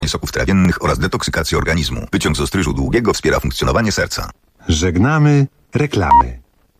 soków trawiennych oraz detoksykację organizmu. Wyciąg z ostryżu długiego wspiera funkcjonowanie serca. Żegnamy reklamy.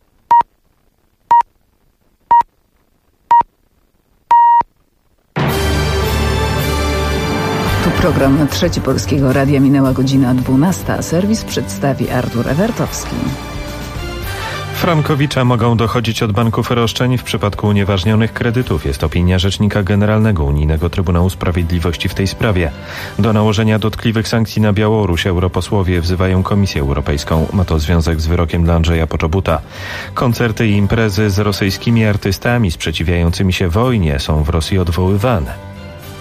Tu program Trzeci Polskiego Radia. Minęła godzina 12, a serwis przedstawi Artur Ewertowski. Frankowicza mogą dochodzić od banków roszczeń w przypadku unieważnionych kredytów. Jest opinia Rzecznika Generalnego Unijnego Trybunału Sprawiedliwości w tej sprawie. Do nałożenia dotkliwych sankcji na Białoruś europosłowie wzywają Komisję Europejską. Ma to związek z wyrokiem dla Andrzeja Poczobuta. Koncerty i imprezy z rosyjskimi artystami sprzeciwiającymi się wojnie są w Rosji odwoływane.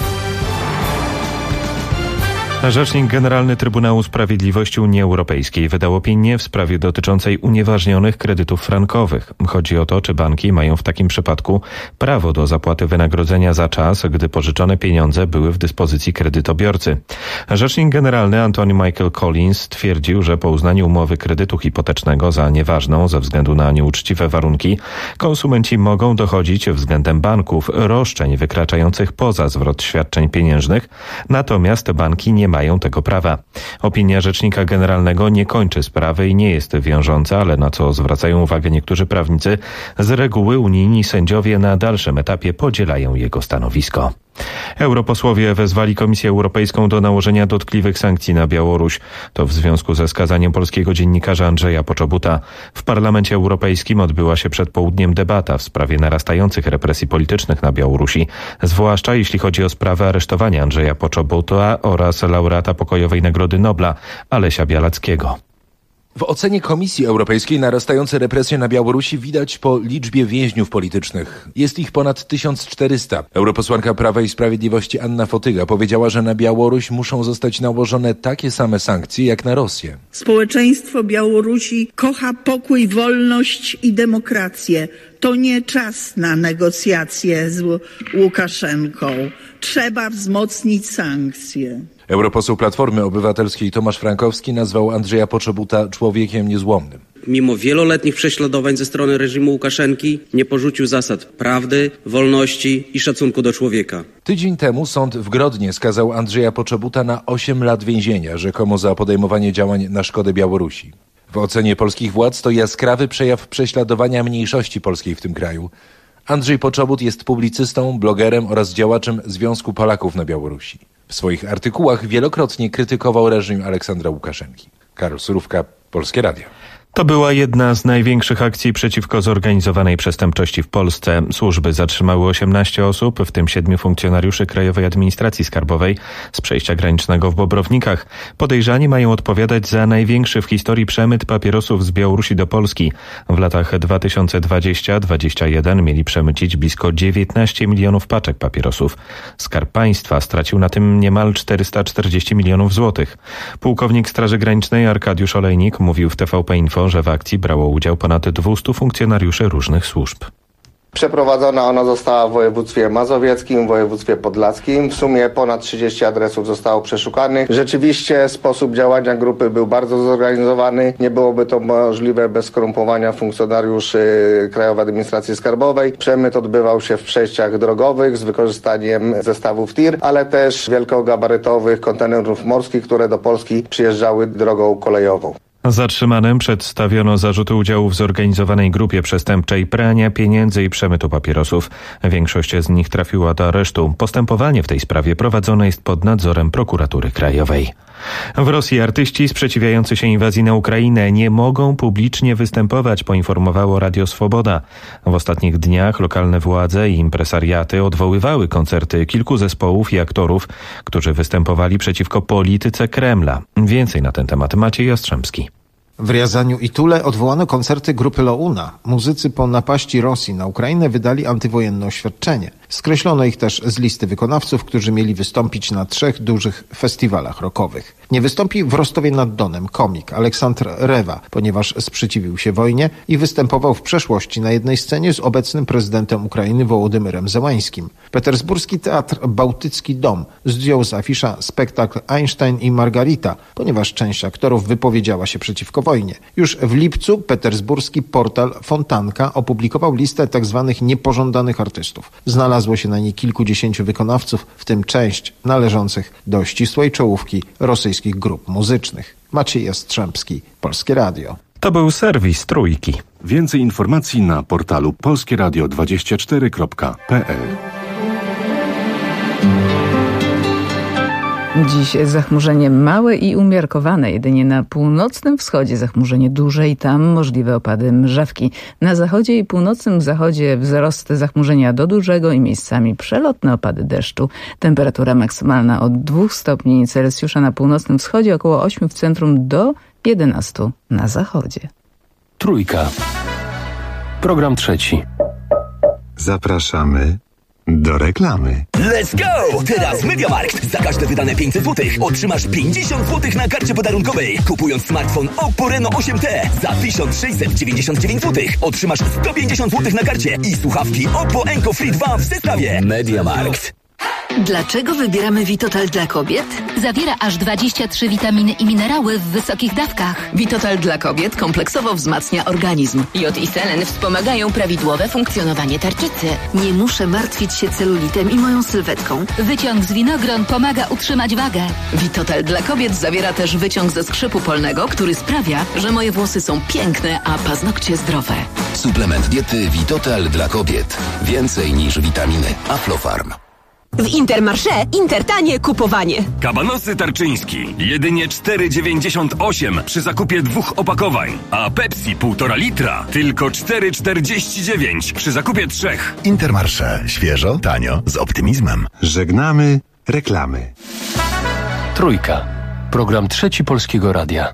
Rzecznik Generalny Trybunału Sprawiedliwości Unii Europejskiej wydał opinię w sprawie dotyczącej unieważnionych kredytów frankowych. Chodzi o to, czy banki mają w takim przypadku prawo do zapłaty wynagrodzenia za czas, gdy pożyczone pieniądze były w dyspozycji kredytobiorcy. Rzecznik Generalny Antony Michael Collins stwierdził, że po uznaniu umowy kredytu hipotecznego za nieważną ze względu na nieuczciwe warunki, konsumenci mogą dochodzić względem banków roszczeń wykraczających poza zwrot świadczeń pieniężnych, natomiast banki nie mają tego prawa. Opinia Rzecznika Generalnego nie kończy sprawy i nie jest wiążąca, ale na co zwracają uwagę niektórzy prawnicy, z reguły unijni sędziowie na dalszym etapie podzielają jego stanowisko. Europosłowie wezwali Komisję Europejską do nałożenia dotkliwych sankcji na Białoruś. To w związku ze skazaniem polskiego dziennikarza Andrzeja Poczobuta. W Parlamencie Europejskim odbyła się przed południem debata w sprawie narastających represji politycznych na Białorusi, zwłaszcza jeśli chodzi o sprawę aresztowania Andrzeja Poczobuta oraz laureata Pokojowej Nagrody Nobla Alesia Białackiego. W ocenie Komisji Europejskiej narastające represje na Białorusi widać po liczbie więźniów politycznych. Jest ich ponad 1400. Europosłanka Prawa i Sprawiedliwości Anna Fotyga powiedziała, że na Białoruś muszą zostać nałożone takie same sankcje jak na Rosję. Społeczeństwo Białorusi kocha pokój, wolność i demokrację. To nie czas na negocjacje z Łukaszenką. Trzeba wzmocnić sankcje. Europoseł Platformy Obywatelskiej Tomasz Frankowski nazwał Andrzeja Poczobuta człowiekiem niezłomnym. Mimo wieloletnich prześladowań ze strony reżimu Łukaszenki nie porzucił zasad prawdy, wolności i szacunku do człowieka. Tydzień temu sąd w Grodnie skazał Andrzeja Poczobuta na 8 lat więzienia, rzekomo za podejmowanie działań na szkodę Białorusi. W ocenie polskich władz to jaskrawy przejaw prześladowania mniejszości polskiej w tym kraju. Andrzej Poczobut jest publicystą, blogerem oraz działaczem Związku Polaków na Białorusi. W swoich artykułach wielokrotnie krytykował reżim Aleksandra Łukaszenki. Karol Surówka, Polskie Radio. To była jedna z największych akcji przeciwko zorganizowanej przestępczości w Polsce. Służby zatrzymały 18 osób, w tym 7 funkcjonariuszy Krajowej Administracji Skarbowej z przejścia granicznego w Bobrownikach. Podejrzani mają odpowiadać za największy w historii przemyt papierosów z Białorusi do Polski. W latach 2020-2021 mieli przemycić blisko 19 milionów paczek papierosów. Skarb Państwa stracił na tym niemal 440 milionów złotych. Pułkownik Straży Granicznej Arkadiusz Olejnik mówił w TVP Info, że w akcji brało udział ponad 200 funkcjonariuszy różnych służb. Przeprowadzona ona została w województwie mazowieckim, w województwie podlaskim. W sumie ponad 30 adresów zostało przeszukanych. Rzeczywiście sposób działania grupy był bardzo zorganizowany. Nie byłoby to możliwe bez skorumpowania funkcjonariuszy Krajowej Administracji Skarbowej. Przemyt odbywał się w przejściach drogowych z wykorzystaniem zestawów TIR, ale też wielkogabarytowych kontenerów morskich, które do Polski przyjeżdżały drogą kolejową. Zatrzymanym przedstawiono zarzuty udziału w zorganizowanej grupie przestępczej prania pieniędzy i przemytu papierosów. Większość z nich trafiła do aresztu. Postępowanie w tej sprawie prowadzone jest pod nadzorem Prokuratury Krajowej. W Rosji artyści sprzeciwiający się inwazji na Ukrainę nie mogą publicznie występować, poinformowało Radio Swoboda. W ostatnich dniach lokalne władze i impresariaty odwoływały koncerty kilku zespołów i aktorów, którzy występowali przeciwko polityce Kremla. Więcej na ten temat Maciej Jastrzębski. W Riazaniu i Tule odwołano koncerty grupy Louna. Muzycy po napaści Rosji na Ukrainę wydali antywojenne oświadczenie. Skreślono ich też z listy wykonawców, którzy mieli wystąpić na 3 dużych festiwalach rockowych. Nie wystąpi w Rostowie nad Donem komik Aleksandr Rewa, ponieważ sprzeciwił się wojnie i występował w przeszłości na jednej scenie z obecnym prezydentem Ukrainy Wołodymyrem Zełańskim. Petersburski Teatr Bałtycki Dom zdjął z afisza spektakl Einstein i Margarita, ponieważ część aktorów wypowiedziała się przeciwko wojnie. Już w lipcu petersburski portal Fontanka opublikował listę tzw. niepożądanych artystów. Znalazł Znalazło się na niej kilkudziesięciu wykonawców, w tym część należących do ścisłej czołówki rosyjskich grup muzycznych. Maciej Jastrzębski, Polskie Radio. To był serwis Trójki. Więcej informacji na portalu polskieradio24.pl. Dziś zachmurzenie małe i umiarkowane. Jedynie na północnym wschodzie zachmurzenie duże i tam możliwe opady mrzawki. Na zachodzie i północnym zachodzie wzrost zachmurzenia do dużego i miejscami przelotne opady deszczu. Temperatura maksymalna od 2 stopni Celsjusza na północnym wschodzie, około 8 w centrum do 11 na zachodzie. Trójka. Program trzeci. Zapraszamy do reklamy. Let's go! Teraz MediaMarkt. Za każde wydane 500 zł otrzymasz 50 zł na karcie podarunkowej. Kupując smartfon Oppo Reno 8T za 1699 zł otrzymasz 150 zł na karcie i słuchawki Oppo Enco Free 2 w zestawie. MediaMarkt. Dlaczego wybieramy Vitotal dla kobiet? Zawiera aż 23 witaminy i minerały w wysokich dawkach. Vitotal dla kobiet kompleksowo wzmacnia organizm. Jod i selen wspomagają prawidłowe funkcjonowanie tarczycy. Nie muszę martwić się celulitem i moją sylwetką. Wyciąg z winogron pomaga utrzymać wagę. Vitotal dla kobiet zawiera też wyciąg ze skrzypu polnego, który sprawia, że moje włosy są piękne, a paznokcie zdrowe. Suplement diety Vitotal dla kobiet. Więcej niż witaminy. Aflofarm. W Intermarché intertanie kupowanie. Kabanosy Tarczyński jedynie 4,98 przy zakupie 2 opakowań, a Pepsi 1,5 litra tylko 4,49 przy zakupie 3. Intermarché. Świeżo, tanio, z optymizmem. Żegnamy reklamy. Trójka. Program trzeci Polskiego Radia.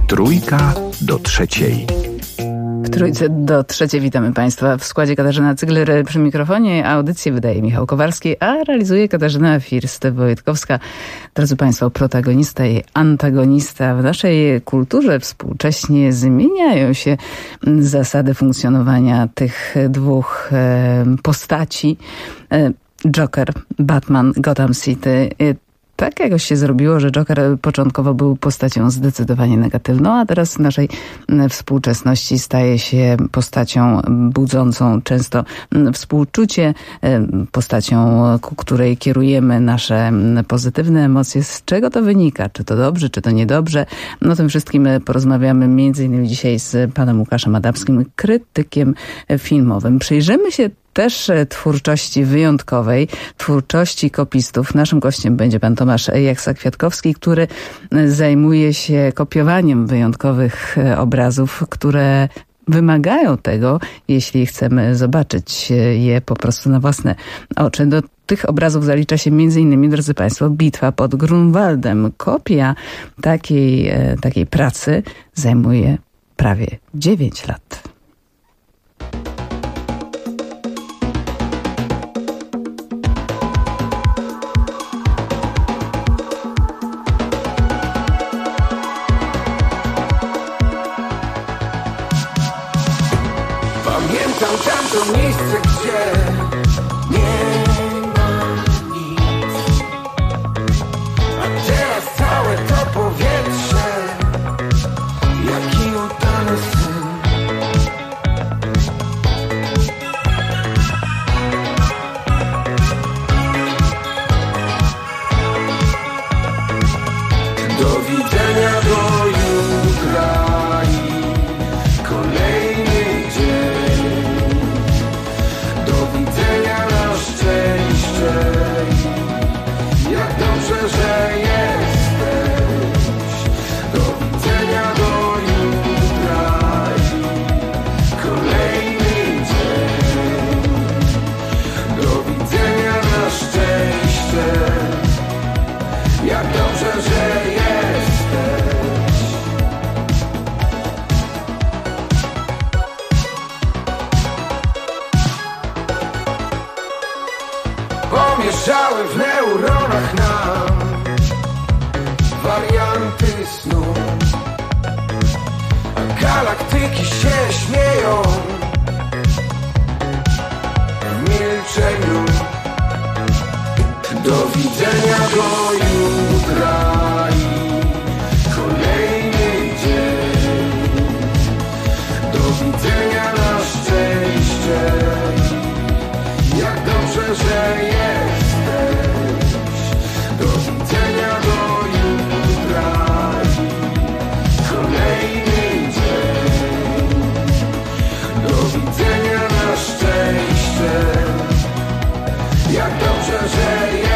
Trójka do trzeciej. W Trójce do trzeciej witamy Państwa. W składzie Katarzyna Cygler przy mikrofonie. Audycję wydaje Michał Kowarski, a realizuje Katarzyna First-Wojtkowska. Drodzy Państwo, protagonista i antagonista. W naszej kulturze współcześnie zmieniają się zasady funkcjonowania tych dwóch postaci. Joker, Batman, Gotham City. Tak jakoś się zrobiło, że Joker początkowo był postacią zdecydowanie negatywną, a teraz w naszej współczesności staje się postacią budzącą często współczucie, postacią, ku której kierujemy nasze pozytywne emocje. Z czego to wynika? Czy to dobrze, czy to niedobrze? O tym wszystkim porozmawiamy m.in. dzisiaj z panem Łukaszem Adamskim, krytykiem filmowym. Przyjrzymy się też twórczości wyjątkowej, twórczości kopistów. Naszym gościem będzie pan Tomasz Jaksa-Kwiatkowski, który zajmuje się kopiowaniem wyjątkowych obrazów, które wymagają tego, jeśli chcemy zobaczyć je po prostu na własne oczy. Do tych obrazów zalicza się m.in., drodzy Państwo, Bitwa pod Grunwaldem. Kopia takiej pracy zajmuje prawie 9 lat. Pamiętam tamto miejsce, gdzie nie ma nic, a teraz całe to powietrze, jaki udany sen. Do widzenia do jutra i kolejny dzień. Do widzenia na szczęście. Jak dobrze, że jesteś. Do widzenia do jutra i kolejny dzień. Do widzenia na szczęście. Jak dobrze, że jesteś. Pomieszały w neuronach nam warianty snu, a galaktyki się śmieją w milczeniu. Do widzenia do jutra i kolejny dzień. Do widzenia na szczęście. Jak dobrze, że jesteś. Do widzenia do jutra i kolejny dzień. Do widzenia na szczęście. Jak dobrze, że jesteś.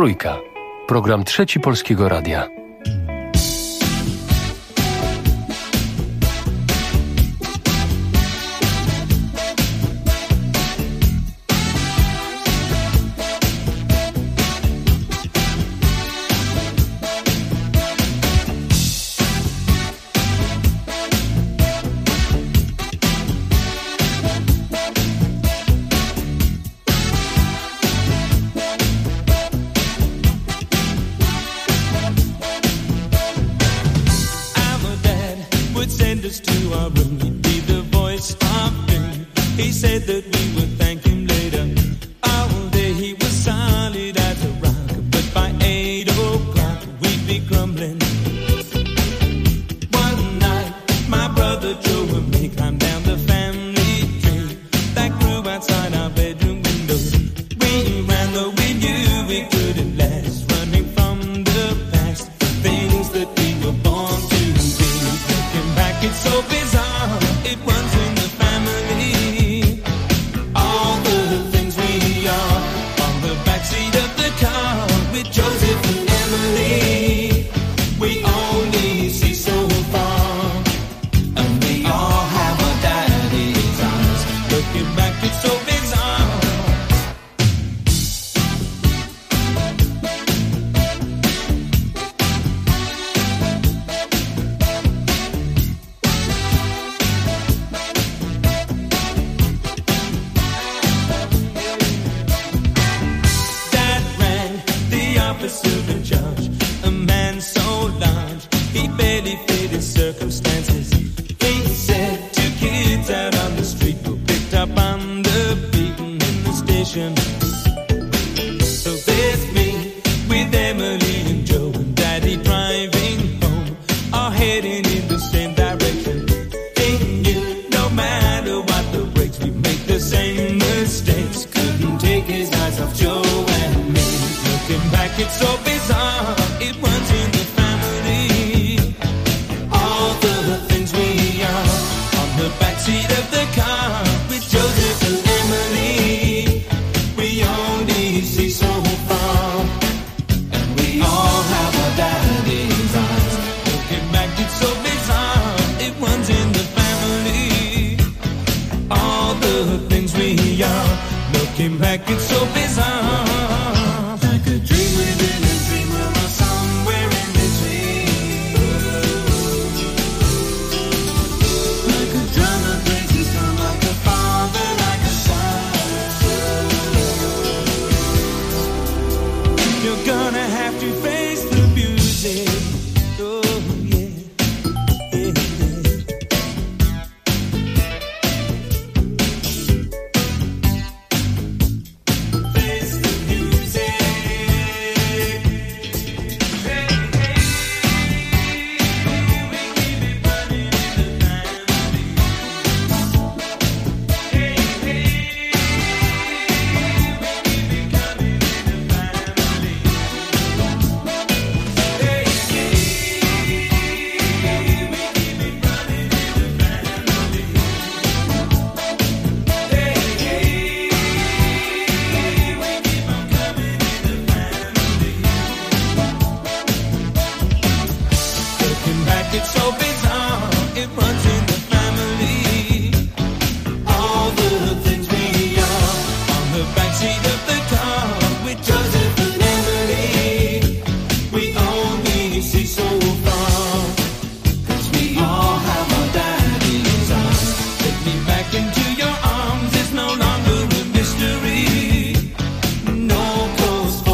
Trójka. Program Trzeci Polskiego Radia.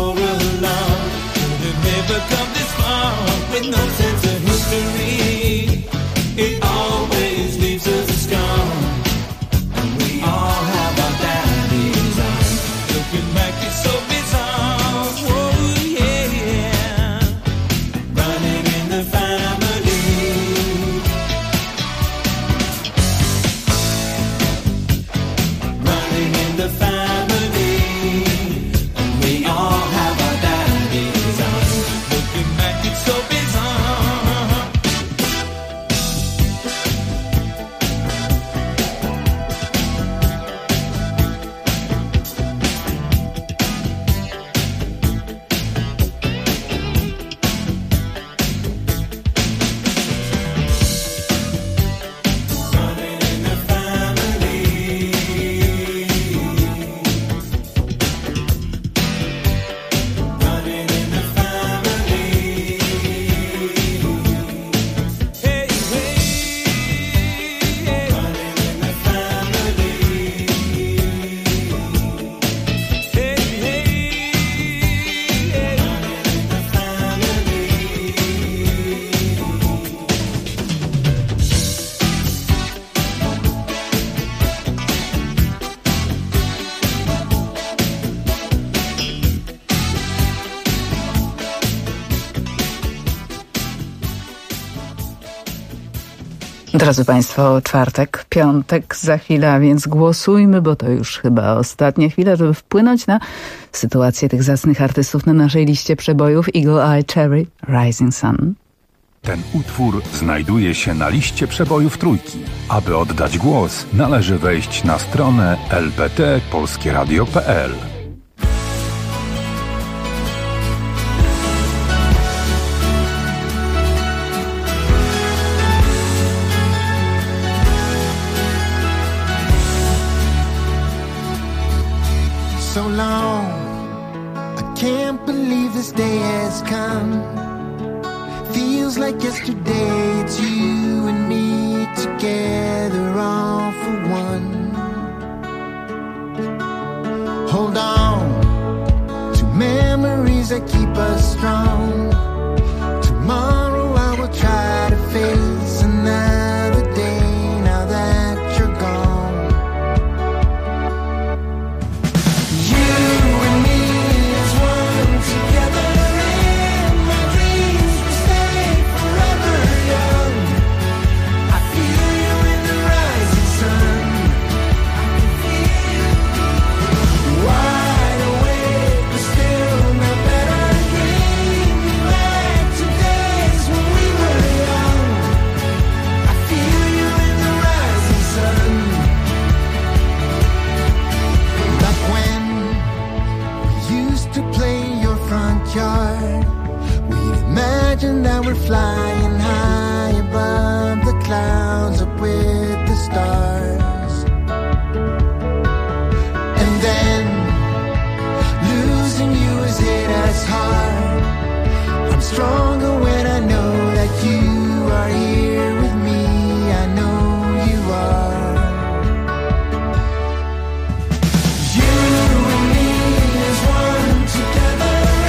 With no sense of history. Drodzy Państwo, czwartek, piątek za chwilę, a więc głosujmy, bo to już chyba ostatnia chwila, żeby wpłynąć na sytuację tych zacnych artystów na naszej liście przebojów Eagle Eye Cherry, Rising Sun. Ten utwór znajduje się na liście przebojów Trójki. Aby oddać głos, należy wejść na stronę lptpolskieradio.pl. So long, I can't believe this day has come. Feels like yesterday, it's you and me together, all for one. Hold on to memories that keep us strong. Tomorrow I will try to face another day now that you're gone. That we're flying high above the clouds, up with the stars. And then losing you has hit us hard. I'm stronger when I know that you are here with me. I know you are. You and me is one together.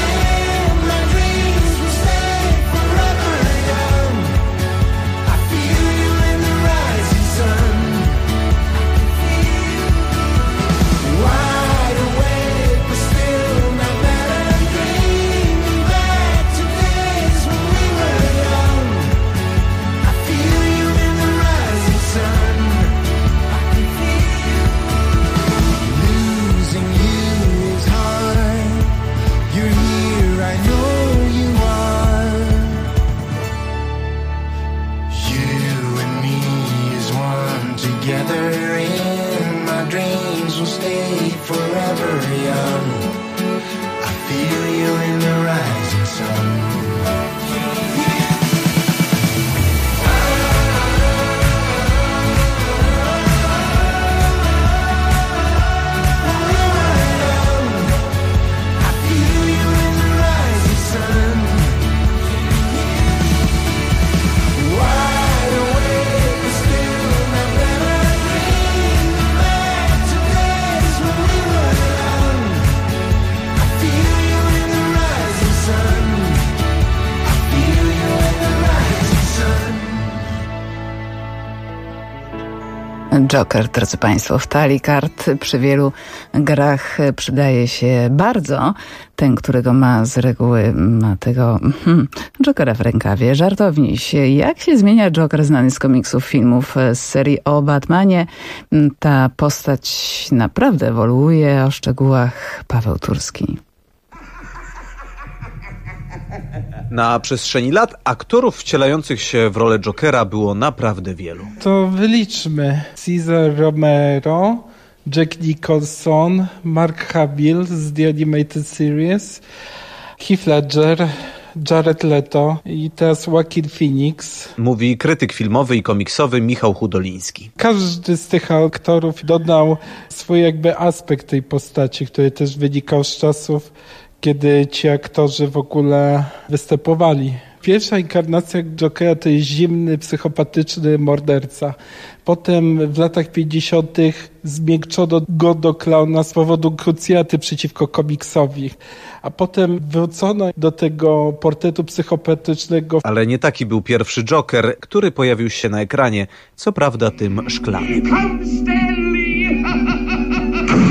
Joker, drodzy Państwo, w talii kart przy wielu grach przydaje się bardzo. Ten, którego ma z reguły, ma tego Jokera w rękawie. Żartowni się. Jak się zmienia Joker znany z komiksów, filmów, z serii o Batmanie? Ta postać naprawdę ewoluuje. O szczegółach Paweł Turski. Na przestrzeni lat aktorów wcielających się w rolę Jokera było naprawdę wielu. To wyliczmy. Cesar Romero, Jack Nicholson, Mark Hamill z The Animated Series, Heath Ledger, Jared Leto i teraz Joaquin Phoenix. Mówi krytyk filmowy i komiksowy Michał Hudoliński. Każdy z tych aktorów dodał swój jakby aspekt tej postaci, który też wynikał z czasów, kiedy ci aktorzy w ogóle występowali. Pierwsza inkarnacja Jokera to jest zimny, psychopatyczny morderca. Potem w latach 50. zmiękczono go do klauna z powodu krucjaty przeciwko komiksowi. A potem wrócono do tego portretu psychopatycznego. Ale nie taki był pierwszy Joker, który pojawił się na ekranie, co prawda tym szklanym.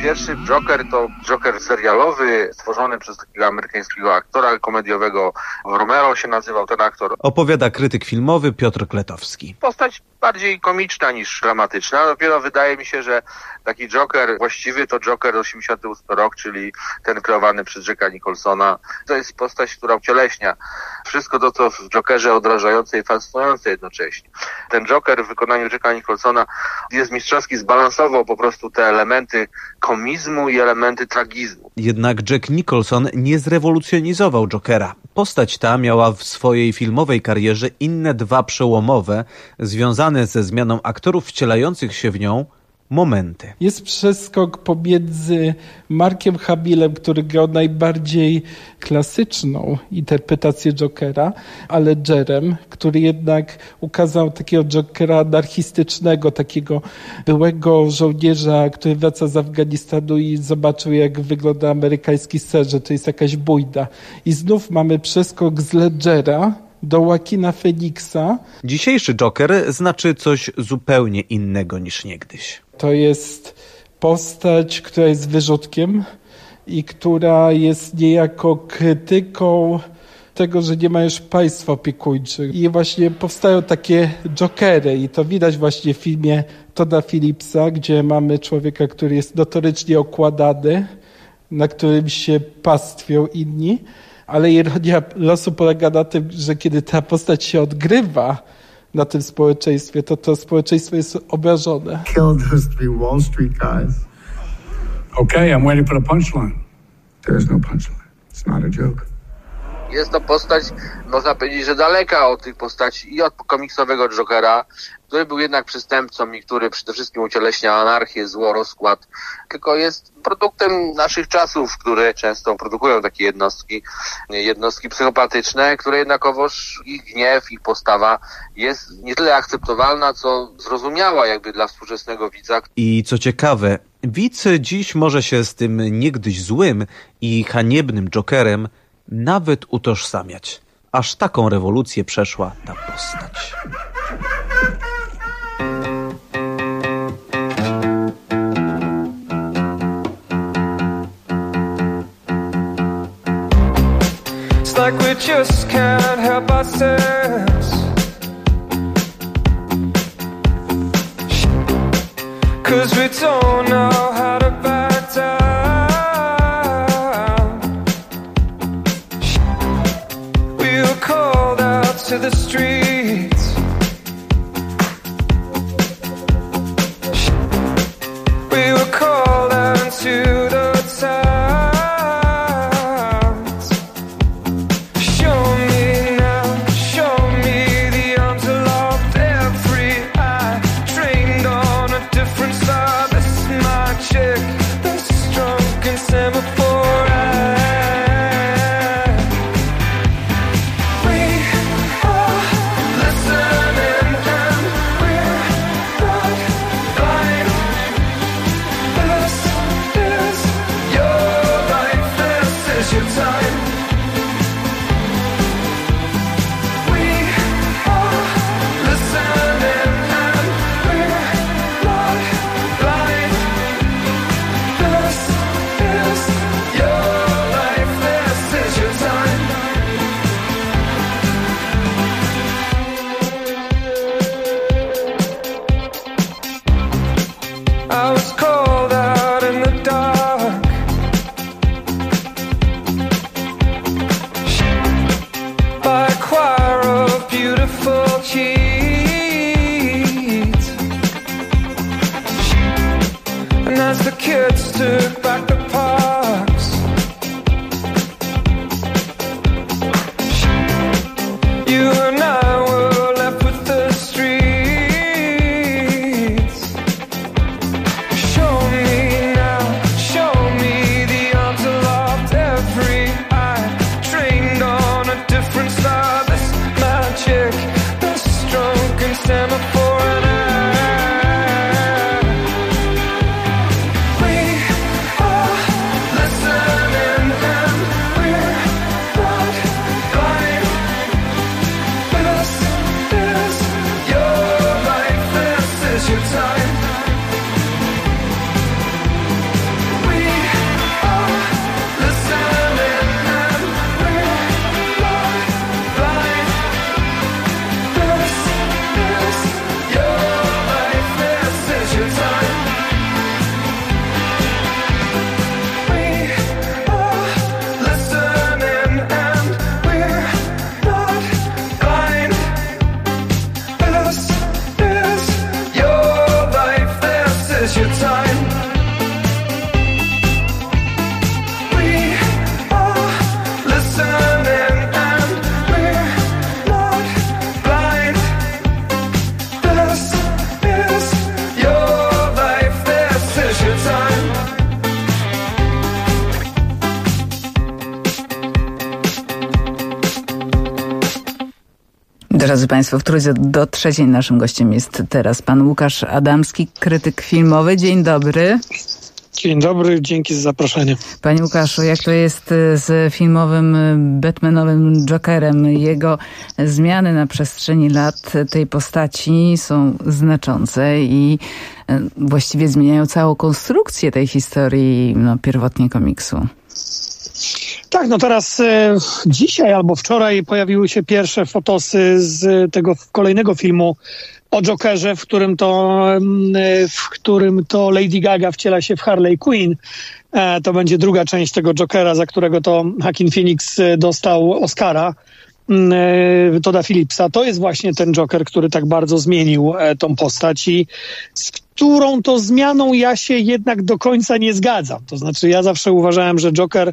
Pierwszy Joker to Joker serialowy, stworzony przez takiego amerykańskiego aktora komediowego. Romero się nazywał ten aktor. Opowiada krytyk filmowy Piotr Kletowski. Postać bardziej komiczna niż dramatyczna. Dopiero wydaje mi się, że taki Joker właściwy to Joker 88 rok, czyli ten kreowany przez Jacka Nicholsona. To jest postać, która ucieleśnia wszystko to, co w Jokerze odrażające i fascynujące jednocześnie. Ten Joker w wykonaniu Jacka Nicholsona jest mistrzowski, zbalansował po prostu te elementy komizmu i elementy tragizmu. Jednak Jack Nicholson nie zrewolucjonizował Jokera. Postać ta miała w swojej filmowej karierze inne dwa przełomowe, związane ze zmianą aktorów wcielających się w nią, momenty. Jest przeskok pomiędzy Markiem Hamillem, który grał najbardziej klasyczną interpretację Jokera, a Ledgerem, który jednak ukazał takiego Jokera anarchistycznego, takiego byłego żołnierza, który wraca z Afganistanu i zobaczył, jak wygląda amerykański ser, że to jest jakaś bójda. I znów mamy przeskok z Ledgera do Joaquina Phoenixa. Dzisiejszy Joker znaczy coś zupełnie innego niż niegdyś. To jest postać, która jest wyrzutkiem i która jest niejako krytyką tego, że nie ma już państw opiekuńczych. I właśnie powstają takie Jokery i to widać właśnie w filmie Todda Phillipsa, gdzie mamy człowieka, który jest notorycznie okładany, na którym się pastwią inni, ale ironia losu polega na tym, że kiedy ta postać się odgrywa na tym społeczeństwie, to społeczeństwo jest obrażone. Killed those 3 Wall Street guys. Okay, I'm waiting for the punchline. There's no punchline. It's not a joke. Jest to postać, można powiedzieć, że daleka od tych postaci i od komiksowego Jokera, który był jednak przestępcą i który przede wszystkim ucieleśnia anarchię, zło, rozkład, tylko jest produktem naszych czasów, które często produkują takie jednostki psychopatyczne, które jednakowoż ich gniew, ich postawa jest nie tyle akceptowalna, co zrozumiała jakby dla współczesnego widza. I co ciekawe, widz dziś może się z tym niegdyś złym i haniebnym Jokerem nawet utożsamiać. Aż taką rewolucję przeszła ta postać. It's like we just can't help ourselves, 'cause we don't know how to back down. We were called out to the streets, we were called out into the towns. Show me now, show me the arms aloft, every eye trained on a different side. That's my chick, that's drunk and semaphore. We are listening and we're not blind. This is your life, this is your time. We are listening and we're not blind. This is your life, this is your time. I was called out in the dark, by a choir of beautiful cheats, and as the kids took back the parks, you and I were left with the streets. Show me now, show me the arms aloft, every eye trained on a different star. That's magic, that's drunk and semaphore and we are listening and we're not blind. Drodzy Państwo, w Trójce do trzeciej naszym gościem jest teraz pan Łukasz Adamski, krytyk filmowy. Dzień dobry. Dzień dobry, dzięki za zaproszenie. Panie Łukaszu, jak to jest z filmowym Batmanowym Jokerem? Jego zmiany na przestrzeni lat tej postaci są znaczące i właściwie zmieniają całą konstrukcję tej historii pierwotnie komiksu. Tak, no teraz dzisiaj albo wczoraj pojawiły się pierwsze fotosy z tego kolejnego filmu o Jokerze, w którym to Lady Gaga wciela się w Harley Quinn. To będzie druga część tego Jokera, za którego to Joaquin Phoenix dostał Oscara. Todda Phillipsa. To jest właśnie ten Joker, który tak bardzo zmienił tą postać i z którą to zmianą ja się jednak do końca nie zgadzam. To znaczy ja zawsze uważałem, że Joker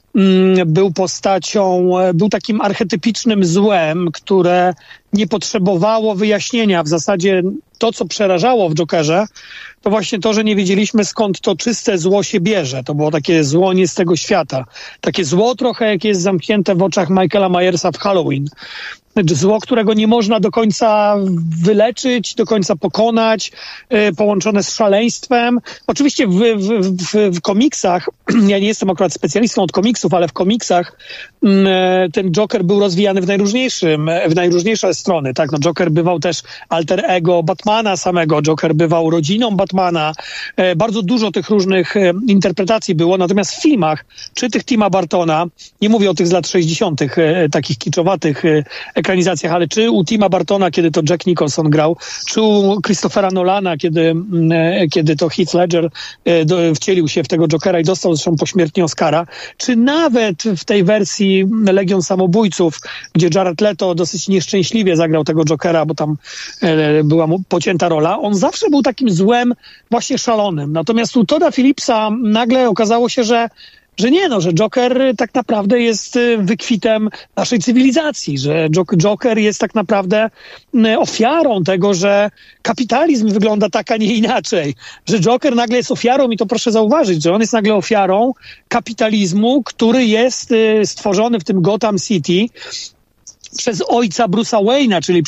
był takim archetypicznym złem, które nie potrzebowało wyjaśnienia. W zasadzie to, co przerażało w Jokerze, to właśnie to, że nie wiedzieliśmy, skąd to czyste zło się bierze. To było takie zło nie z tego świata. Takie zło trochę, jak jest zamknięte w oczach Michaela Myersa w Halloween. Zło, którego nie można do końca wyleczyć, do końca pokonać, połączone z szaleństwem. Oczywiście w komiksach, ja nie jestem akurat specjalistą od komiksów, ale w komiksach ten Joker był rozwijany w najróżniejsze strony. Tak? No, Joker bywał też alter ego Batmana samego, Joker bywał rodziną Batmana. Bardzo dużo tych różnych interpretacji było, natomiast w filmach, czy tych Tima Burtona, nie mówię o tych z lat 60., takich kiczowatych ekranizacjach, ale czy u Tima Burtona, kiedy to Jack Nicholson grał, czy u Christophera Nolana, kiedy to Heath Ledger wcielił się w tego Jokera i dostał zresztą pośmiertnie Oscara, czy nawet w tej wersji Legion Samobójców, gdzie Jared Leto dosyć nieszczęśliwie zagrał tego Jokera, bo tam była mu pocięta rola, on zawsze był takim złem właśnie szalonym. Natomiast u Todda Phillipsa nagle okazało się, że Joker tak naprawdę jest wykwitem naszej cywilizacji, że Joker jest tak naprawdę ofiarą tego, że kapitalizm wygląda tak, a nie inaczej. Że Joker nagle jest ofiarą, i to proszę zauważyć, że on jest nagle ofiarą kapitalizmu, który jest stworzony w tym Gotham City przez ojca Bruce'a Wayne'a, czyli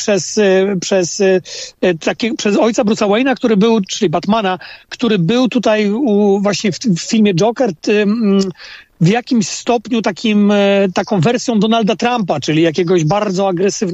przez ojca Bruce'a Wayne'a, który był, czyli Batmana, który był tutaj właśnie w filmie Joker w jakimś stopniu taką wersją Donalda Trumpa, czyli jakiegoś bardzo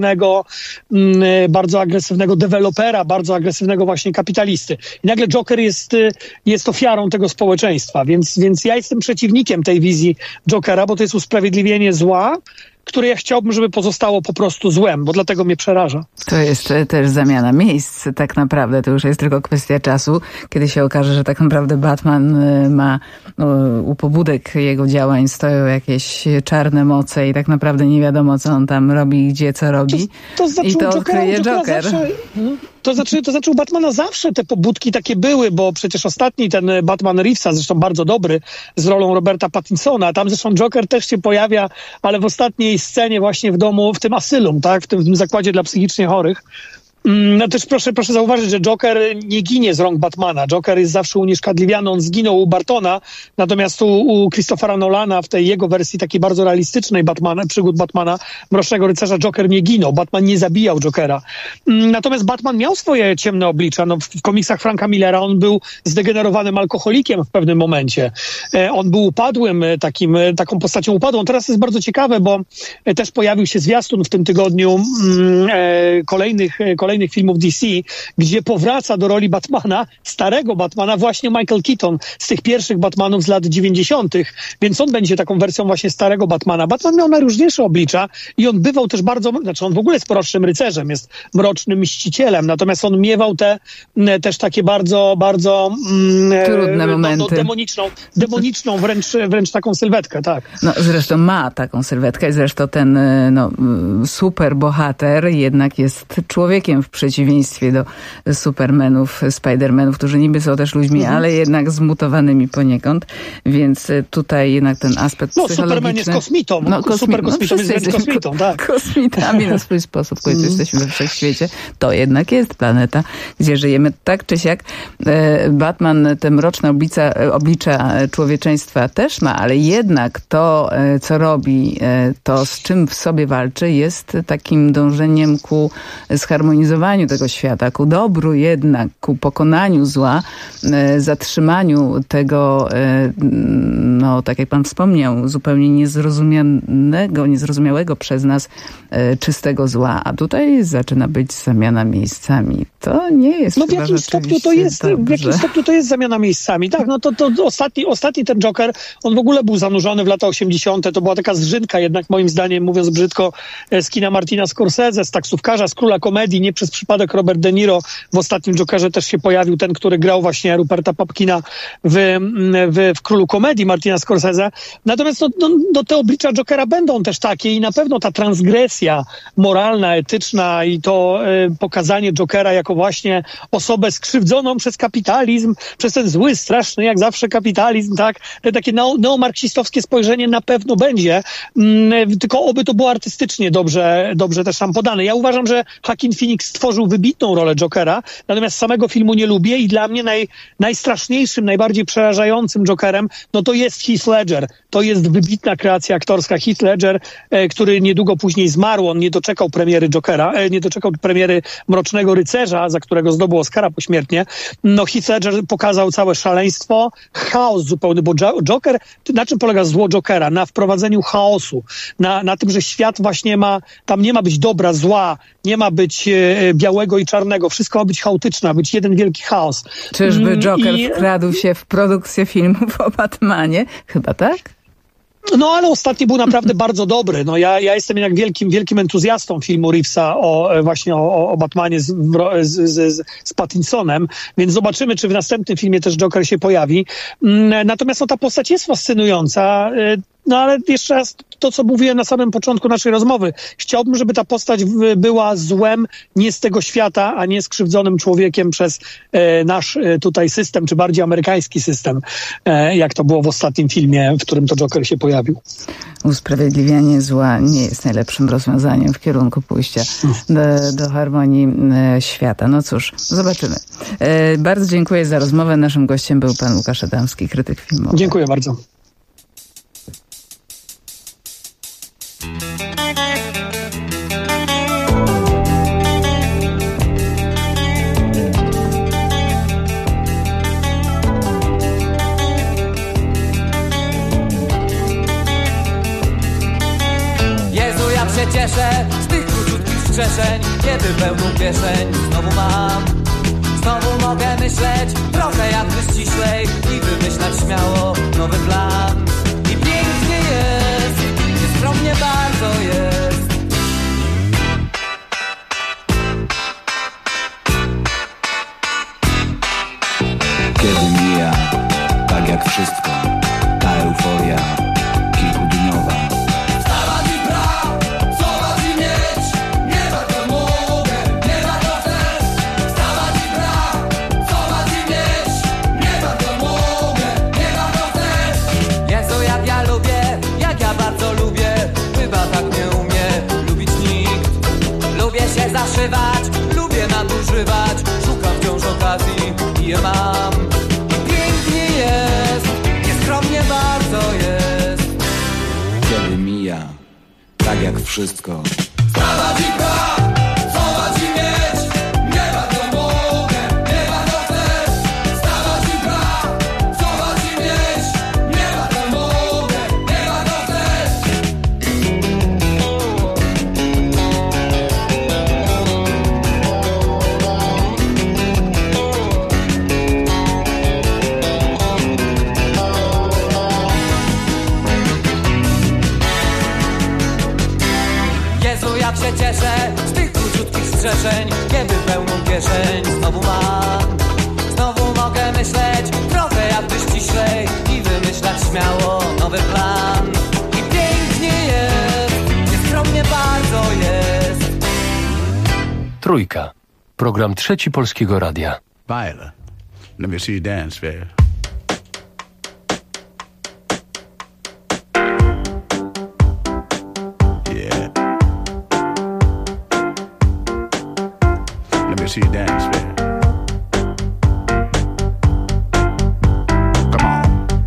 agresywnego dewelopera, bardzo agresywnego właśnie kapitalisty. I nagle Joker jest ofiarą tego społeczeństwa, więc ja jestem przeciwnikiem tej wizji Jokera, bo to jest usprawiedliwienie zła, które ja chciałbym, żeby pozostało po prostu złem, bo dlatego mnie przeraża. To jest też zamiana miejsc tak naprawdę. To już jest tylko kwestia czasu, kiedy się okaże, że tak naprawdę Batman ma u pobudek jego działań stoją jakieś czarne moce i tak naprawdę nie wiadomo, co on tam robi, gdzie co robi. I to odkryje Joker. To znaczy u Batmana zawsze te pobudki takie były, bo przecież ostatni ten Batman Reevesa, zresztą bardzo dobry, z rolą Roberta Pattinsona, tam zresztą Joker też się pojawia, ale w ostatniej scenie właśnie w domu, w tym asylum, tak, w tym zakładzie dla psychicznie chorych. No też proszę zauważyć, że Joker nie ginie z rąk Batmana. Joker jest zawsze unieszkodliwiany, on zginął u Burtona, natomiast u Christophera Nolana w tej jego wersji takiej bardzo realistycznej przygód Batmana, Mrocznego Rycerza, Joker nie ginął. Batman nie zabijał Jokera. Natomiast Batman miał swoje ciemne oblicza. No, w komiksach Franka Millera on był zdegenerowanym alkoholikiem w pewnym momencie. On był upadłym, taką postacią upadłą. Teraz jest bardzo ciekawe, bo też pojawił się zwiastun w tym tygodniu kolejnych filmów DC, gdzie powraca do roli Batmana, starego Batmana, właśnie Michael Keaton z tych pierwszych Batmanów z lat 90., więc on będzie taką wersją właśnie starego Batmana. Batman miał najróżniejsze oblicza i on bywał też on w ogóle jest mrocznym rycerzem, jest mrocznym mścicielem, natomiast on miewał też takie bardzo trudne momenty. Demoniczną wręcz taką sylwetkę, tak. No zresztą ma taką sylwetkę i zresztą ten super bohater jednak jest człowiekiem w przeciwieństwie do Supermanów, Spidermanów, którzy niby są też ludźmi, ale jednak zmutowanymi poniekąd, więc tutaj jednak ten aspekt psychologiczny... Superman jest kosmitą. Superkosmitą jest wręcz kosmitą, tak. Kosmitami na swój sposób, w końcu jesteśmy we wszechświecie. To jednak jest planeta, gdzie żyjemy. Tak czy siak Batman te mroczne oblicza człowieczeństwa też ma, ale jednak to, co robi, to z czym w sobie walczy, jest takim dążeniem ku zharmonizowaniu tego świata, ku dobru jednak, ku pokonaniu zła, zatrzymaniu tego, no tak jak pan wspomniał, zupełnie niezrozumiałego przez nas czystego zła, a tutaj zaczyna być zamiana miejscami. To nie jest w jakimś stopniu to jest zamiana miejscami. Tak, no to ostatni ten Joker, on w ogóle był zanurzony w lata 80. To była taka zżynka jednak, moim zdaniem, mówiąc brzydko, z kina Martina Scorsese, z taksówkarza, z króla komedii. Nie przez przypadek Robert De Niro w ostatnim Jokerze też się pojawił, ten, który grał właśnie Ruperta Pupkina w Królu komedii Martina Scorsese. Natomiast te oblicza Jokera będą też takie i na pewno ta transgresja moralna, etyczna i to pokazanie Jokera jako właśnie osobę skrzywdzoną przez kapitalizm, przez ten zły, straszny, jak zawsze kapitalizm, tak? Takie neomarksistowskie spojrzenie na pewno będzie, tylko oby to było artystycznie dobrze też tam podane. Ja uważam, że Joaquin Phoenix stworzył wybitną rolę Jokera, natomiast samego filmu nie lubię i dla mnie najstraszniejszym, najbardziej przerażającym Jokerem, no to jest Heath Ledger. To jest wybitna kreacja aktorska. Heath Ledger, który niedługo później zmarł, on nie doczekał premiery Jokera, nie doczekał premiery Mrocznego Rycerza, za którego zdobył Oscara pośmiertnie. No Heath Ledger pokazał całe szaleństwo, chaos zupełny, bo Joker, na czym polega zło Jokera? Na wprowadzeniu chaosu, na tym, że świat właśnie tam nie ma być dobra, zła, nie ma być białego i czarnego, wszystko ma być chaotyczne, ma być jeden wielki chaos. Czyżby Joker wkradł się w produkcję filmów o Batmanie? Chyba tak? No ale ostatni był naprawdę bardzo dobry. No ja jestem jednak wielkim entuzjastą filmu Reevesa o Batmanie z Pattinsonem, więc zobaczymy, czy w następnym filmie też Joker się pojawi. Natomiast ta postać jest fascynująca. No ale jeszcze raz to, co mówiłem na samym początku naszej rozmowy. Chciałbym, żeby ta postać była złem nie z tego świata, a nie skrzywdzonym człowiekiem przez nasz tutaj system, czy bardziej amerykański system, jak to było w ostatnim filmie, w którym to Joker się pojawił. Usprawiedliwianie zła nie jest najlepszym rozwiązaniem w kierunku pójścia do harmonii świata. No cóż, zobaczymy. Bardzo dziękuję za rozmowę. Naszym gościem był pan Łukasz Adamski, krytyk filmowy. Dziękuję bardzo. Jezu, ja się cieszę z tych króciutkich skrzeszeń, kiedy pełną kieszeń znowu mam. Znowu mogę myśleć trochę jakby ściślej i wymyślać śmiało nowy plan. I pięknie jest, nieskromnie bardzo jest. Kiedy mija, tak jak wszystko, ta euforia kilkudniowa. Wstawać i pracować i mieć, nie bardzo mogę, nie bardzo chcę. Wstawać i pracować i mieć, nie bardzo mogę, nie bardzo chcę. Jezu, jak ja lubię, jak ja bardzo lubię, chyba tak nie umie lubić nikt. Lubię się zaszywać, lubię nadużywać, szukam wciąż okazji i je mam. Pięknie jest, nieskromnie bardzo jest. Kiedy mija, tak jak wszystko. Wstawać i pracować i mieć, nie bardzo mogę, nie bardzo chcę. Wstawać i pracować i mieć, nie bardzo mogę, nie bardzo chcę. Jezu, jak się cieszę z tych króciutkich skrzeszeń, kiedy pełną kieszeń znowu mam. Znowu mogę myśleć trochę jakby ściślej i wymyślać śmiało nowy plan. I pięknie jest, nieskromnie bardzo jest. Trójka. Program Trzeci Polskiego Radia. Viola, let me see you dance, baby. Yeah. Let me see you dance, baby. Come on.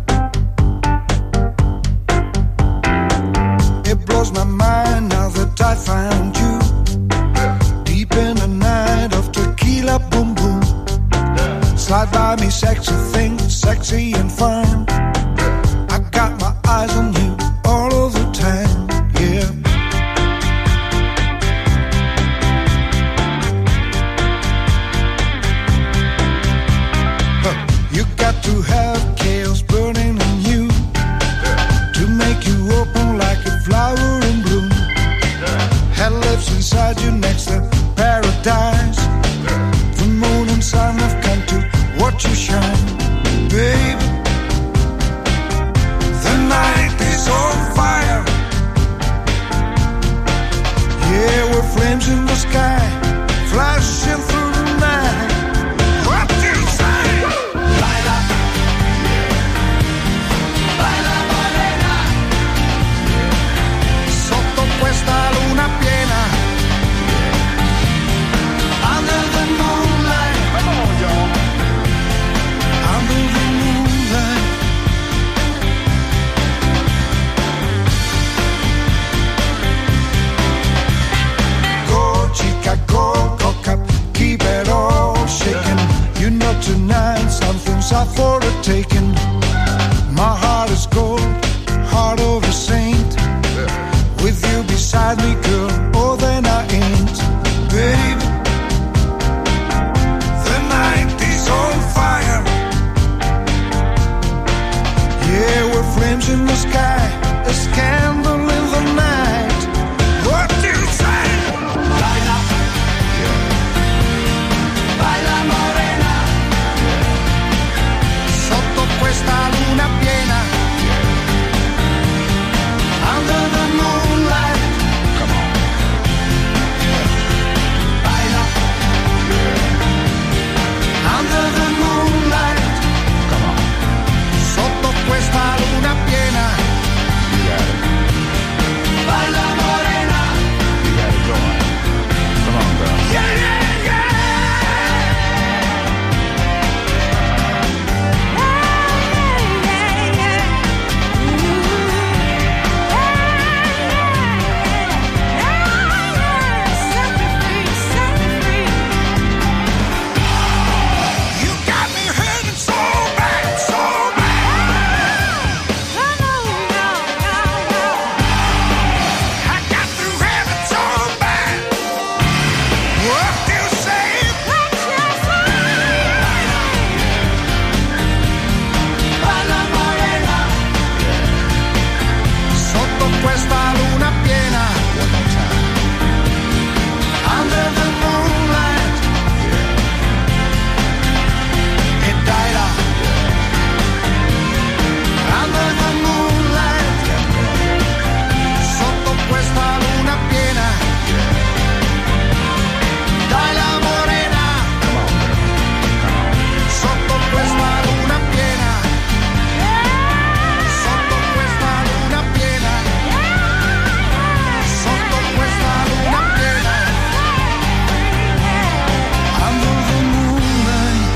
It blows my mind now that I found you. Deep in the night of tequila, boom boom. Slide by me, sexy thing, sexy and fun. I got my eyes on you all of the time, yeah. You got to have chaos burning in you to make you open like a flower in bloom. Hell lives inside you next to paradise. The moon and sun have come to watch you shine, baby. The night is on fire. Yeah, we're flames in the sky, flashing through the night. What do you say? Baila, baila morena, sotto questa luna piena. Under the moonlight, come on, y'all. Under the moonlight. Go, chica, go, cock up, keep it all shaking. You know tonight something's up for the taking. My heart is gold, heart of a saint. With you beside me, girl, oh then I ain't, baby. The night is on fire. Yeah, we're flames in the sky, a scandal in the night. What do you say? Baila, baila morena, sotto questa luna piena. Under the moonlight, come on. Baila, under the moonlight, come on. Sotto questa luna piena. Baila morena. You got it going. Come on, girl. Yeah, yeah, yeah. You got me hurting so bad, so bad. I got to have it so bad. What do you say? Baila morena, sotto questa luna piena. Under the moonlight. E dai là. Under the moonlight. Sotto questa luna piena. Dai la morena. Sotto questa luna piena. Sotto questa luna piena. Sotto questa luna piena. Under the moonlight.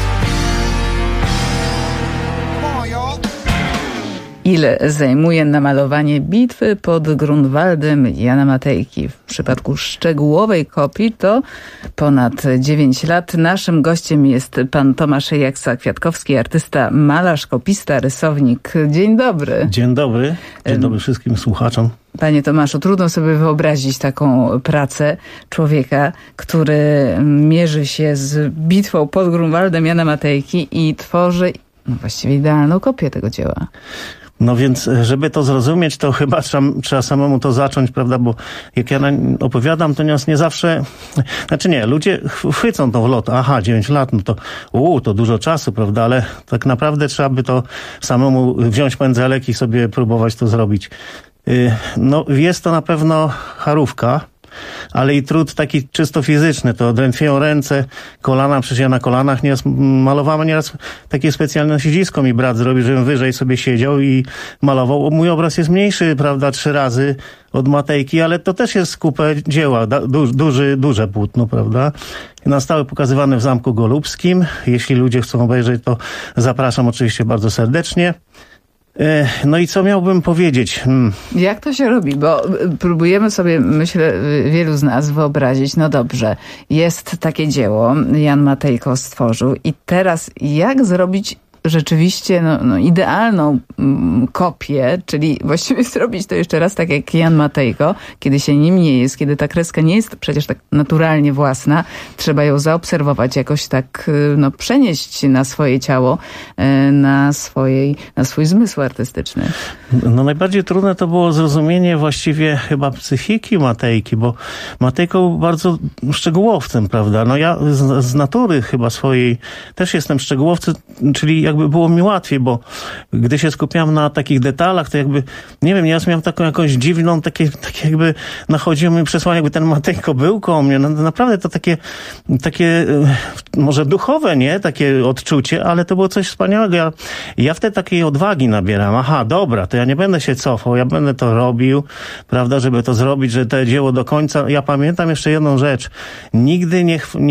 Come on, y'all. Ile zajmuje namalowanie bitwy pod Grunwaldem Jana Matejki? W przypadku szczegółowej kopii to ponad 9 lat. Naszym gościem jest pan Tomasz Jaksa-Kwiatkowski, artysta, malarz, kopista, rysownik. Dzień dobry. Dzień dobry. Dzień dobry wszystkim słuchaczom. Panie Tomaszu, trudno sobie wyobrazić taką pracę człowieka, który mierzy się z bitwą pod Grunwaldem Jana Matejki i tworzy właściwie idealną kopię tego dzieła. No więc, żeby to zrozumieć, to chyba trzeba samemu to zacząć, prawda, bo jak ja opowiadam, to nie zawsze, znaczy nie, ludzie chwycą to w lot, aha, 9 lat, no to to dużo czasu, prawda, ale tak naprawdę trzeba by to samemu wziąć pędzelek i sobie próbować to zrobić. No jest to na pewno charówka, ale i trud taki czysto fizyczny. To drętwieją ręce, kolana, przecież ja na kolanach nieraz malowałem, nieraz takie specjalne siedzisko mi brat zrobił, żebym wyżej sobie siedział i malował. Mój obraz jest mniejszy, prawda, 3 razy od Matejki, ale to też jest kupę dzieła, duże płótno, prawda? Na stałe pokazywane w Zamku Golubskim. Jeśli ludzie chcą obejrzeć, to zapraszam oczywiście bardzo serdecznie. No i co miałbym powiedzieć? Jak to się robi? Bo próbujemy sobie, myślę, wielu z nas wyobrazić, no dobrze, jest takie dzieło, Jan Matejko stworzył i teraz jak zrobić rzeczywiście idealną kopię, czyli właściwie zrobić to jeszcze raz tak jak Jan Matejko, kiedy się nim nie jest, kiedy ta kreska nie jest przecież tak naturalnie własna, trzeba ją zaobserwować, jakoś tak przenieść na swoje ciało, na swój zmysł artystyczny. No najbardziej trudne to było zrozumienie właściwie chyba psychiki Matejki, bo Matejko był bardzo szczegółowcem, prawda? No ja z natury chyba swojej też jestem szczegółowcem, czyli jakby było mi łatwiej, bo gdy się skupiałem na takich detalach, to jakby, nie wiem, ja miałem taką jakąś dziwną, takie jakby nachodziło mi przesłanie, jakby ten Matejko był koło mnie. No, naprawdę to takie może duchowe, nie? Takie odczucie, ale to było coś wspaniałego. Ja wtedy takiej odwagi nabieram. Aha, dobra, to ja nie będę się cofał, ja będę to robił, prawda, żeby to zrobić, że to dzieło do końca. Ja pamiętam jeszcze jedną rzecz. Nigdy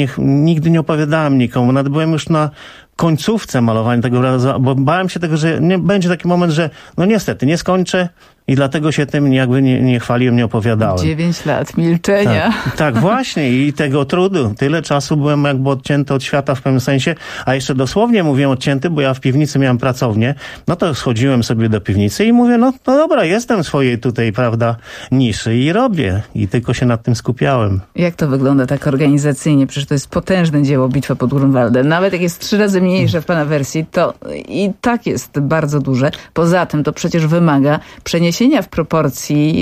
nie opowiadałem nikomu. Nawet byłem już na końcówce malowania tego obrazu, bo bałem się tego, że nie będzie taki moment, że no niestety nie skończę i dlatego się tym jakby nie chwaliłem, nie opowiadałem. 9 lat milczenia. Tak, właśnie i tego trudu. Tyle czasu byłem jakby odcięty od świata w pewnym sensie, a jeszcze dosłownie mówię odcięty, bo ja w piwnicy miałem pracownię, no to schodziłem sobie do piwnicy i mówię, no dobra, jestem w swojej tutaj, prawda, niszy i robię. I tylko się nad tym skupiałem. Jak to wygląda tak organizacyjnie? Przecież to jest potężne dzieło, Bitwa pod Grunwaldem. Nawet jak jest 3 razy mniejsze w pana wersji, to i tak jest bardzo duże. Poza tym to przecież wymaga przeniesienia w proporcji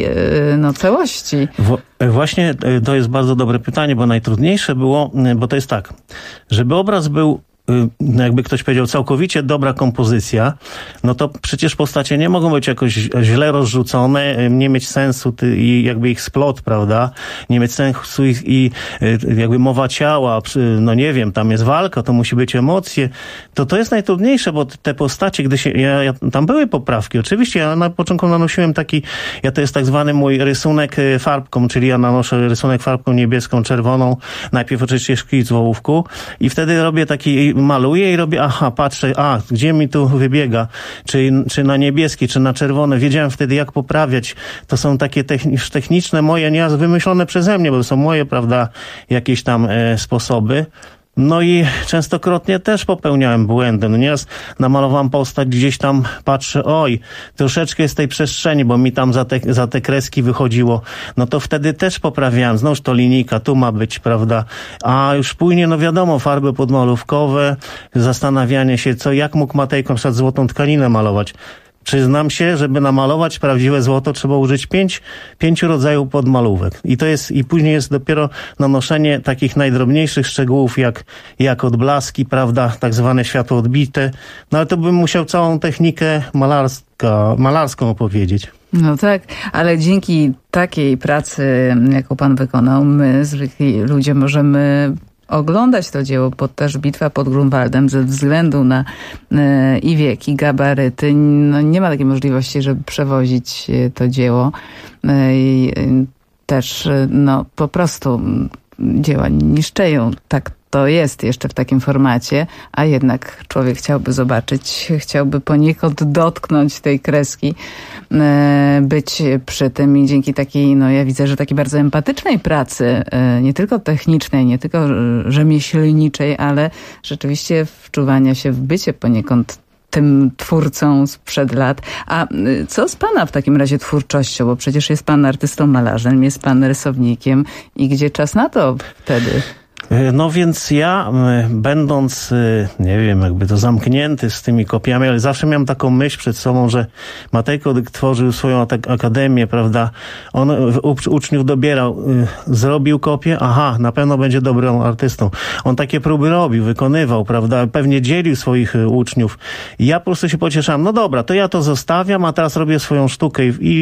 całości. Właśnie to jest bardzo dobre pytanie, bo najtrudniejsze było, bo to jest tak, żeby obraz był, jakby ktoś powiedział, całkowicie dobra kompozycja, no to przecież postacie nie mogą być jakoś źle rozrzucone, nie mieć sensu i jakby ich splot, prawda? Nie mieć sensu i jakby mowa ciała, no nie wiem, tam jest walka, to musi być emocje. To jest najtrudniejsze, bo te postacie, gdy się, tam były poprawki. Oczywiście ja na początku nanosiłem to jest tak zwany mój rysunek farbką, czyli ja nanoszę rysunek farbką niebieską, czerwoną, najpierw oczywiście szkic w ołówku i wtedy robię maluję i robię, patrzę, gdzie mi tu wybiega, czy na niebieski, czy na czerwone. Wiedziałem wtedy, jak poprawiać. To są takie techniczne moje, nie wymyślone przeze mnie, bo to są moje, prawda, jakieś tam sposoby. No i częstokrotnie też popełniałem błędy. No nieraz namalowałem postać, gdzieś tam patrzę, troszeczkę jest tej przestrzeni, bo mi tam za te kreski wychodziło. No to wtedy też poprawiałem. Znowuż to linijka, tu ma być, prawda. A już później, no wiadomo, farby podmalówkowe, zastanawianie się, jak mógł Matejko na przykład złotą tkaninę malować. Przyznam się, żeby namalować prawdziwe złoto, trzeba użyć 5 rodzajów podmalówek. I później jest dopiero nanoszenie takich najdrobniejszych szczegółów, jak odblaski, prawda, tak zwane światło odbite. No ale to bym musiał całą technikę malarską opowiedzieć. No tak, ale dzięki takiej pracy, jaką pan wykonał, my, zwykli ludzie, możemy oglądać to dzieło, bo też Bitwa pod Grunwaldem ze względu na i wiek, i gabaryty, nie ma takiej możliwości, żeby przewozić to dzieło. I też po prostu dzieła niszczeją. Tak to jest jeszcze w takim formacie, a jednak człowiek chciałby zobaczyć, chciałby poniekąd dotknąć tej kreski, być przy tym i dzięki takiej, ja widzę, że takiej bardzo empatycznej pracy, nie tylko technicznej, nie tylko rzemieślniczej, ale rzeczywiście wczuwania się w bycie poniekąd tym twórcą sprzed lat. A co z pana w takim razie twórczością? Bo przecież jest pan artystą malarzem, jest pan rysownikiem i gdzie czas na to wtedy? No więc ja, będąc, nie wiem, jakby to zamknięty z tymi kopiami, ale zawsze miałem taką myśl przed sobą, że Matej Kodyk tworzył swoją akademię, prawda? On uczniów dobierał, zrobił kopię, aha, na pewno będzie dobrym artystą. On takie próby robił, wykonywał, prawda? Pewnie dzielił swoich uczniów. I ja po prostu się pocieszałem, no dobra, to ja to zostawiam, a teraz robię swoją sztukę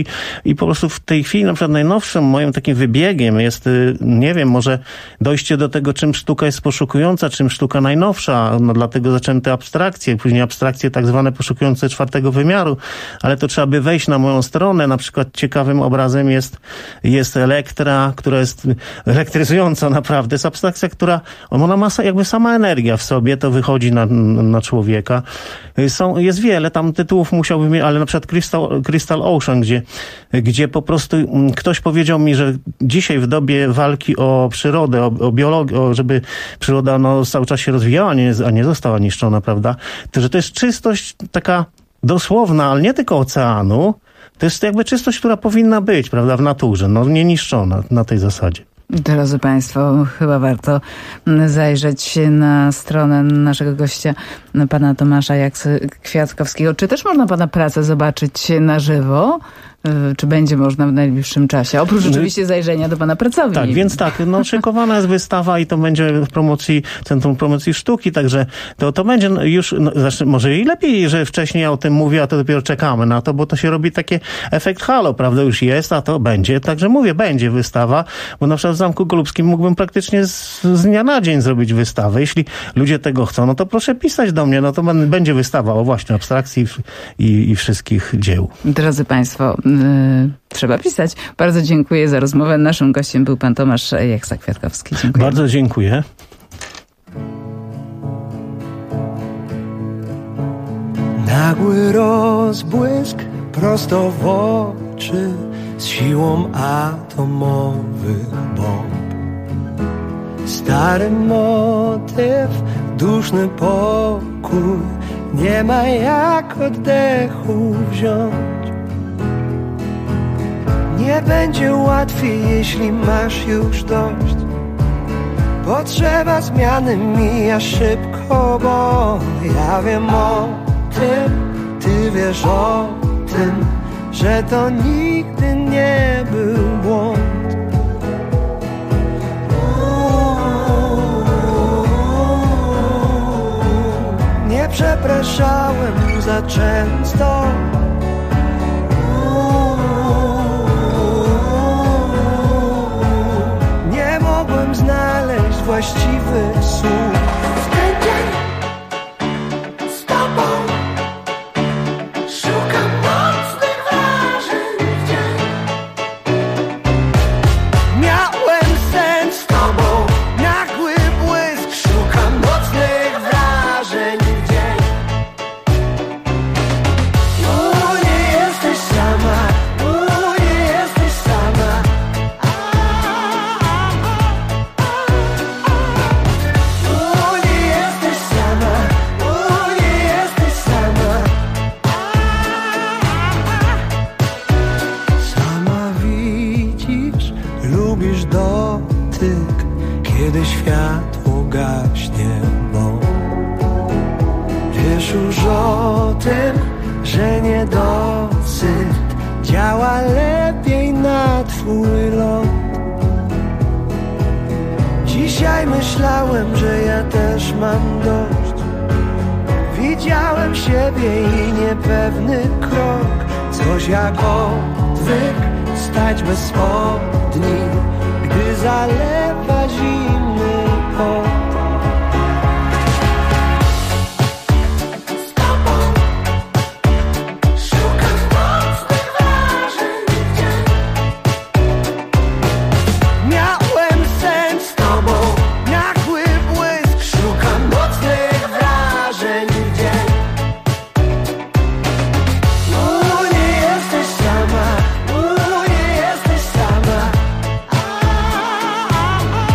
i po prostu w tej chwili, na przykład najnowszym moim takim wybiegiem jest, nie wiem, może dojście do tego, czym sztuka jest poszukująca, czym sztuka najnowsza. No dlatego zacząłem te abstrakcje, później abstrakcje tak zwane poszukujące czwartego wymiaru, ale to trzeba by wejść na moją stronę. Na przykład ciekawym obrazem jest Elektra, która jest elektryzująca naprawdę. Jest abstrakcja, która, ona ma jakby sama energia w sobie, to wychodzi na człowieka. Jest wiele tam tytułów musiałbym mieć, ale na przykład Crystal Ocean, gdzie po prostu ktoś powiedział mi, że dzisiaj w dobie walki o przyrodę, o biologię, żeby przyroda cały czas się rozwijała, a nie została niszczona, prawda? Że to jest czystość taka dosłowna, ale nie tylko oceanu, to jest jakby czystość, która powinna być, prawda, w naturze, nie niszczona na tej zasadzie. Drodzy Państwo, chyba warto zajrzeć na stronę naszego gościa, pana Tomasza Kwiatkowskiego. Czy też można pana pracę zobaczyć na żywo? Czy będzie można w najbliższym czasie? Oprócz oczywiście zajrzenia do pana pracowni. Tak, więc tak, szykowana jest wystawa i to będzie w promocji, Centrum Promocji Sztuki, także to będzie już, znaczy może i lepiej, że wcześniej ja o tym mówię, a to dopiero czekamy na to, bo to się robi taki efekt halo, prawda, już jest, a to będzie, także mówię, będzie wystawa, bo na przykład w Zamku Golubskim mógłbym praktycznie z dnia na dzień zrobić wystawę. Jeśli ludzie tego chcą, no to proszę pisać do mnie, to będzie wystawa o właśnie abstrakcji i wszystkich dzieł. Drodzy Państwo, trzeba pisać. Bardzo dziękuję za rozmowę. Naszym gościem był pan Tomasz Kwiatkowski. Dziękuję. Bardzo dziękuję. Nagły rozbłysk prosto w oczy z siłą atomowych bomb. Stary motyw, duszny pokój, nie ma jak oddechu wziąć. Nie będzie łatwiej, jeśli masz już dość. Potrzeba zmiany mija szybko, bo ja wiem o tym, ty wiesz o tym, że to nigdy nie był błąd. Nie przepraszałem za często. Nie mogłem znaleźć właściwych słów. W ten dzień z tobą szukam mocnych wrażeń w dzień. Miałem sen z tobą, nagły błysk, szukam mocnych wrażeń w dzień. Nie jesteś sama, nie jesteś sama. Nie jesteś sama, nie jesteś sama. Sama widzisz, lubisz dotyk, kiedy światło gaśnie, bo wiesz już o tym, że niedosyt działa lepiej na twój lot. Dzisiaj myślałem, że ja też mam dość. Widziałem siebie i niepewny krok. Coś jak odwyk, stać bez spodni, gdy zalewa zimny pot. Miałem sen z tobą, nagły błysk, szukam mocnych wrażeń w dzień. Nie jesteś sama, nie jesteś sama.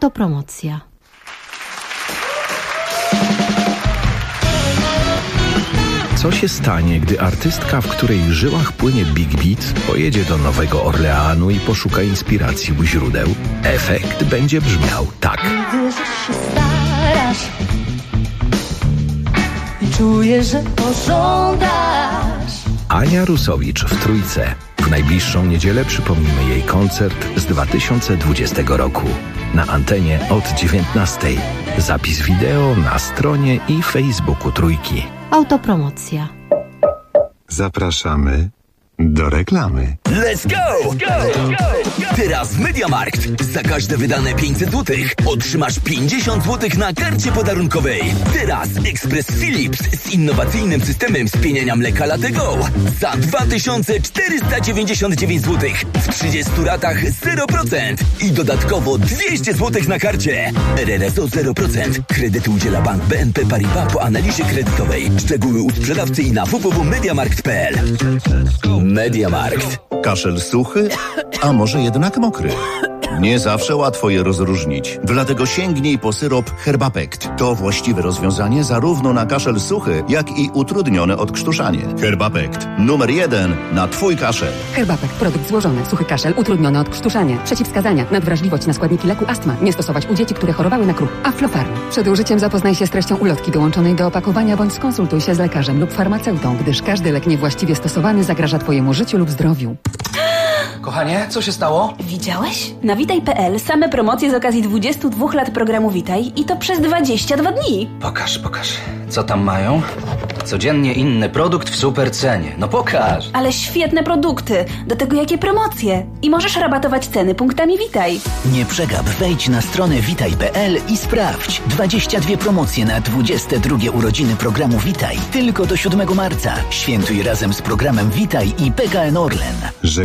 Autopromocja. Co się stanie, gdy artystka, w której żyłach płynie Big Beat, pojedzie do Nowego Orleanu i poszuka inspiracji u źródeł? Efekt będzie brzmiał tak. Widzę, że się starasz i czuję, że pożądasz. Ania Rusowicz w Trójce. W najbliższą niedzielę przypomnimy jej koncert z 2020 roku. Na antenie od 19:00. Zapis wideo na stronie i Facebooku Trójki. Autopromocja. Zapraszamy do reklamy. Let's go! Teraz w MediaMarkt za każde wydane 500 zł otrzymasz 50 zł na karcie podarunkowej. Teraz ekspres Philips z innowacyjnym systemem spieniania mleka Latego za 2499 zł w 30 ratach 0% i dodatkowo 200 zł na karcie. RRSO 0%. Kredyty udziela Bank BNP Paribas po analizie kredytowej. Szczegóły u sprzedawcy i na www.mediamarkt.pl. MediaMarkt. Kaszel suchy, a może jednak mokry? Nie zawsze łatwo je rozróżnić. Dlatego sięgnij po syrop Herbapekt. To właściwe rozwiązanie zarówno na kaszel suchy, jak i utrudnione odkrztuszanie. Herbapekt. Numer 1 na twój kaszel. Herbapekt. Produkt złożony. Suchy kaszel. Utrudnione odkrztuszanie. Przeciwwskazania. Nadwrażliwość na składniki leku astma. Nie stosować u dzieci, które chorowały na kruch. Aflofarm. Przed użyciem zapoznaj się z treścią ulotki dołączonej do opakowania bądź skonsultuj się z lekarzem lub farmaceutą, gdyż każdy lek niewłaściwie stosowany zagraża twojemu życiu lub zdrowiu. Kochanie, co się stało? Widziałeś? Na Witaj.pl same promocje z okazji 22 lat programu Witaj i to przez 22 dni. Pokaż. Co tam mają? Codziennie inny produkt w super cenie. No pokaż. Ale świetne produkty. Do tego jakie promocje. I możesz rabatować ceny punktami Witaj. Nie przegap, wejdź na stronę witaj.pl i sprawdź. 22 promocje na 22 urodziny programu Witaj. Tylko do 7 marca. Świętuj razem z programem Witaj i PKN Orlen.